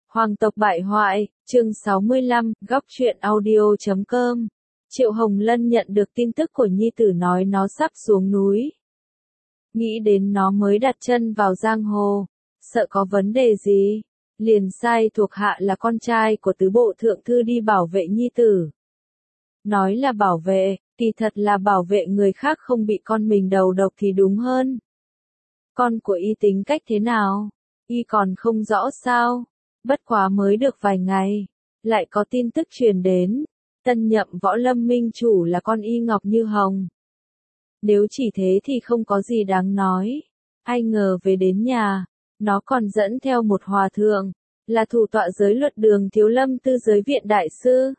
Hoàng tộc bại hoại, chương 65, góc truyện audio.com. Triệu Hồng Lân nhận được tin tức của nhi tử nói nó sắp xuống núi. Nghĩ đến nó mới đặt chân vào giang hồ, sợ có vấn đề gì, liền sai thuộc hạ là con trai của tứ bộ thượng thư đi bảo vệ nhi tử. Nói là bảo vệ, kỳ thật là bảo vệ người khác không bị con mình đầu độc thì đúng hơn. Con của y tính cách thế nào? Y còn không rõ sao? Bất quá mới được vài ngày, lại có tin tức truyền đến, tân nhậm võ lâm minh chủ là con y Ngọc Như Hồng. Nếu chỉ thế thì không có gì đáng nói, ai ngờ về đến nhà, nó còn dẫn theo một hòa thượng, là thủ tọa giới luật Đường Thiếu Lâm Tư Giới Viện đại sư.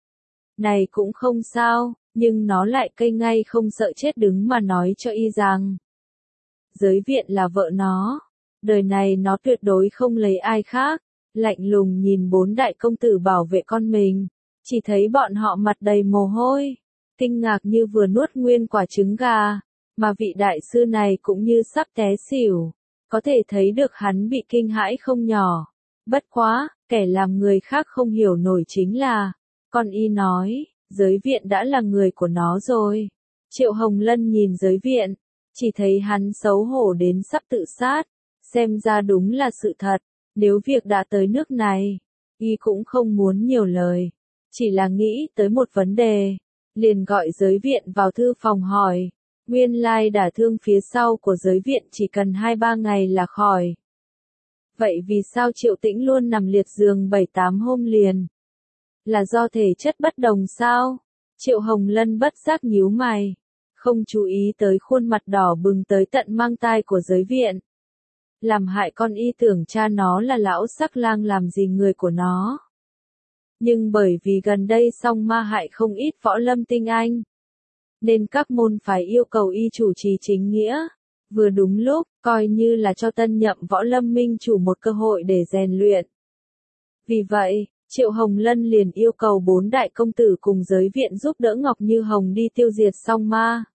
Này cũng không sao, nhưng nó lại cây ngay không sợ chết đứng mà nói cho y rằng, Giới Viện là vợ nó, đời này nó tuyệt đối không lấy ai khác. Lạnh lùng nhìn bốn đại công tử bảo vệ con mình, chỉ thấy bọn họ mặt đầy mồ hôi, kinh ngạc như vừa nuốt nguyên quả trứng gà, mà vị đại sư này cũng như sắp té xỉu, có thể thấy được hắn bị kinh hãi không nhỏ. Bất quá, kẻ làm người khác không hiểu nổi chính là, con y nói, Giới Viện đã là người của nó rồi. Triệu Hồng Lân nhìn Giới Viện, chỉ thấy hắn xấu hổ đến sắp tự sát, xem ra đúng là sự thật. Nếu việc đã tới nước này, y cũng không muốn nhiều lời, chỉ là nghĩ tới một vấn đề, liền gọi Giới Viện vào thư phòng hỏi, nguyên lai đả thương phía sau của Giới Viện chỉ cần 2-3 ngày là khỏi. Vậy vì sao Triệu Tĩnh luôn nằm liệt giường 7-8 hôm liền? Là do thể chất bất đồng sao? Triệu Hồng Lân bất giác nhíu mày, không chú ý tới khuôn mặt đỏ bừng tới tận mang tai của Giới Viện. Làm hại con y tưởng cha nó là lão sắc lang làm gì người của nó. Nhưng bởi vì gần đây song ma hại không ít võ lâm tinh anh, nên các môn phái yêu cầu y chủ trì chính nghĩa, vừa đúng lúc, coi như là cho tân nhậm võ lâm minh chủ một cơ hội để rèn luyện. Vì vậy, Triệu Hồng Lân liền yêu cầu 4 đại công tử cùng Giới Viện giúp đỡ Ngọc Như Hồng đi tiêu diệt song ma.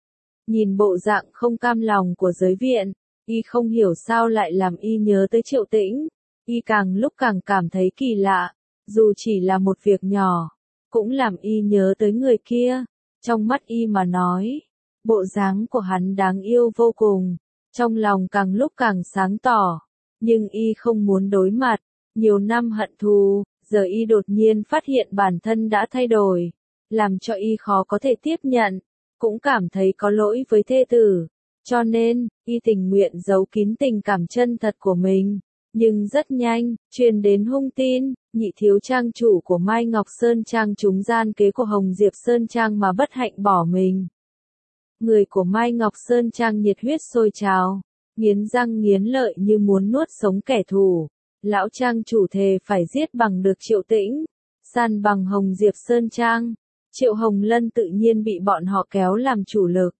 Nhìn bộ dạng không cam lòng của Giới Viện, y không hiểu sao lại làm y nhớ tới Triệu Tĩnh, y càng lúc càng cảm thấy kỳ lạ, dù chỉ là một việc nhỏ, cũng làm y nhớ tới người kia, trong mắt y mà nói, bộ dáng của hắn đáng yêu vô cùng, trong lòng càng lúc càng sáng tỏ, nhưng y không muốn đối mặt, nhiều năm hận thù, giờ y đột nhiên phát hiện bản thân đã thay đổi, làm cho y khó có thể tiếp nhận, cũng cảm thấy có lỗi với thê tử. Cho nên, y tình nguyện giấu kín tình cảm chân thật của mình, nhưng rất nhanh, truyền đến hung tin, nhị thiếu trang chủ của Mai Ngọc Sơn Trang trúng gian kế của Hồng Diệp Sơn Trang mà bất hạnh bỏ mình. Người của Mai Ngọc Sơn Trang nhiệt huyết sôi trào, nghiến răng nghiến lợi như muốn nuốt sống kẻ thù. Lão trang chủ thề phải giết bằng được Triệu Tĩnh, san bằng Hồng Diệp Sơn Trang. Triệu Hồng Lân tự nhiên bị bọn họ kéo làm chủ lực.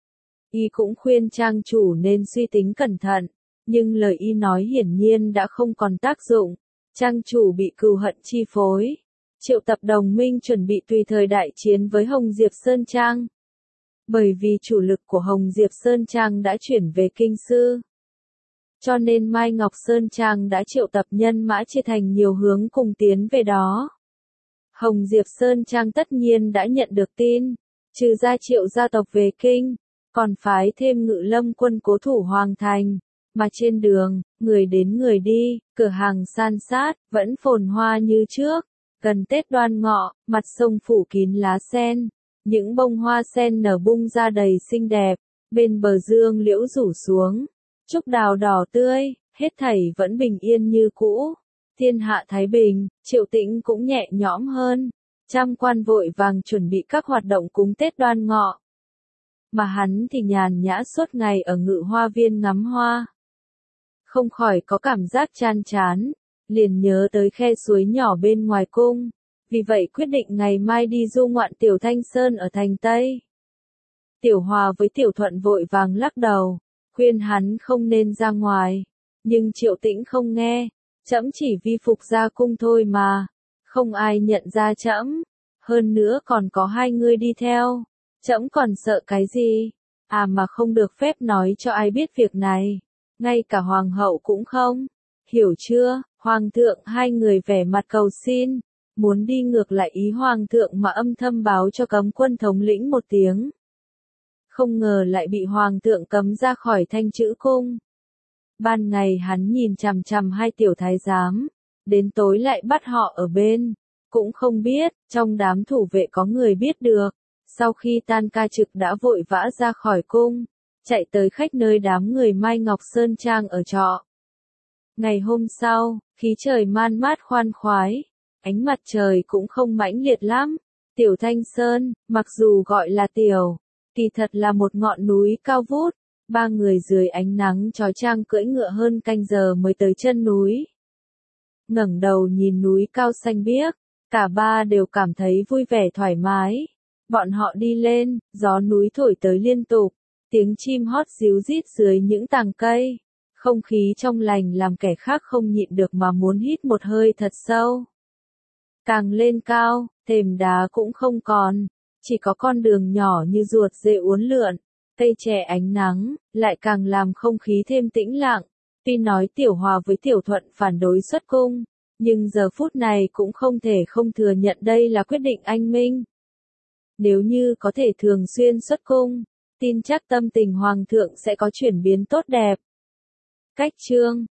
Y cũng khuyên trang chủ nên suy tính cẩn thận, nhưng lời y nói hiển nhiên đã không còn tác dụng. Trang chủ bị cừu hận chi phối, triệu tập đồng minh chuẩn bị tùy thời đại chiến với Hồng Diệp Sơn Trang. Bởi vì chủ lực của Hồng Diệp Sơn Trang đã chuyển về Kinh Sư, cho nên Mai Ngọc Sơn Trang đã triệu tập nhân mã chia thành nhiều hướng cùng tiến về đó. Hồng Diệp Sơn Trang tất nhiên đã nhận được tin, trừ ra Triệu gia tộc về Kinh, còn phái thêm Ngự Lâm quân cố thủ Hoàng Thành, mà trên đường, người đến người đi, cửa hàng san sát, vẫn phồn hoa như trước. Gần Tết Đoan Ngọ, mặt sông phủ kín lá sen, những bông hoa sen nở bung ra đầy xinh đẹp, bên bờ dương liễu rủ xuống, trúc đào đỏ tươi, hết thảy vẫn bình yên như cũ. Thiên hạ thái bình, Triệu Tĩnh cũng nhẹ nhõm hơn, trăm quan vội vàng chuẩn bị các hoạt động cúng Tết Đoan Ngọ. Mà hắn thì nhàn nhã suốt ngày ở Ngự Hoa Viên ngắm hoa. Không khỏi có cảm giác chán chán, liền nhớ tới khe suối nhỏ bên ngoài cung, vì vậy quyết định ngày mai đi du ngoạn Tiểu Thanh Sơn ở thành Tây. Tiểu Hòa với Tiểu Thuận vội vàng lắc đầu, khuyên hắn không nên ra ngoài, nhưng Triệu Tĩnh không nghe, trẫm chỉ vi phục ra cung thôi mà, không ai nhận ra trẫm, hơn nữa còn có 2 người đi theo. Trẫm còn sợ cái gì? À mà không được phép nói cho ai biết việc này. Ngay cả hoàng hậu cũng không. Hiểu chưa, Hoàng thượng? Hai người vẻ mặt cầu xin, muốn đi ngược lại ý Hoàng thượng mà âm thầm báo cho cấm quân thống lĩnh một tiếng. Không ngờ lại bị Hoàng thượng cấm ra khỏi Thanh Chữ Cung. Ban ngày hắn nhìn chằm chằm hai tiểu thái giám, đến tối lại bắt họ ở bên. Cũng không biết, trong đám thủ vệ có người biết được. Sau khi tan ca trực đã vội vã ra khỏi cung, chạy tới khách nơi đám người Mai Ngọc Sơn Trang ở trọ. Ngày hôm sau, khí trời man mát khoan khoái, ánh mặt trời cũng không mãnh liệt lắm. Tiểu Thanh Sơn, mặc dù gọi là tiểu, kỳ thật là một ngọn núi cao vút. Ba người dưới ánh nắng chói chang cưỡi ngựa hơn canh giờ mới tới chân núi. Ngẩng đầu nhìn núi cao xanh biếc, cả ba đều cảm thấy vui vẻ thoải mái. Bọn họ đi lên, gió núi thổi tới liên tục, tiếng chim hót ríu rít dưới những tàng cây. Không khí trong lành làm kẻ khác không nhịn được mà muốn hít một hơi thật sâu. Càng lên cao, thềm đá cũng không còn, chỉ có con đường nhỏ như ruột dê uốn lượn. Cây chè ánh nắng, lại càng làm không khí thêm tĩnh lặng. Tuy nói Tiểu Hòa với Tiểu Thuận phản đối xuất cung, nhưng giờ phút này cũng không thể không thừa nhận đây là quyết định anh minh. Nếu như có thể thường xuyên xuất cung, tin chắc tâm tình Hoàng thượng sẽ có chuyển biến tốt đẹp. Cách chương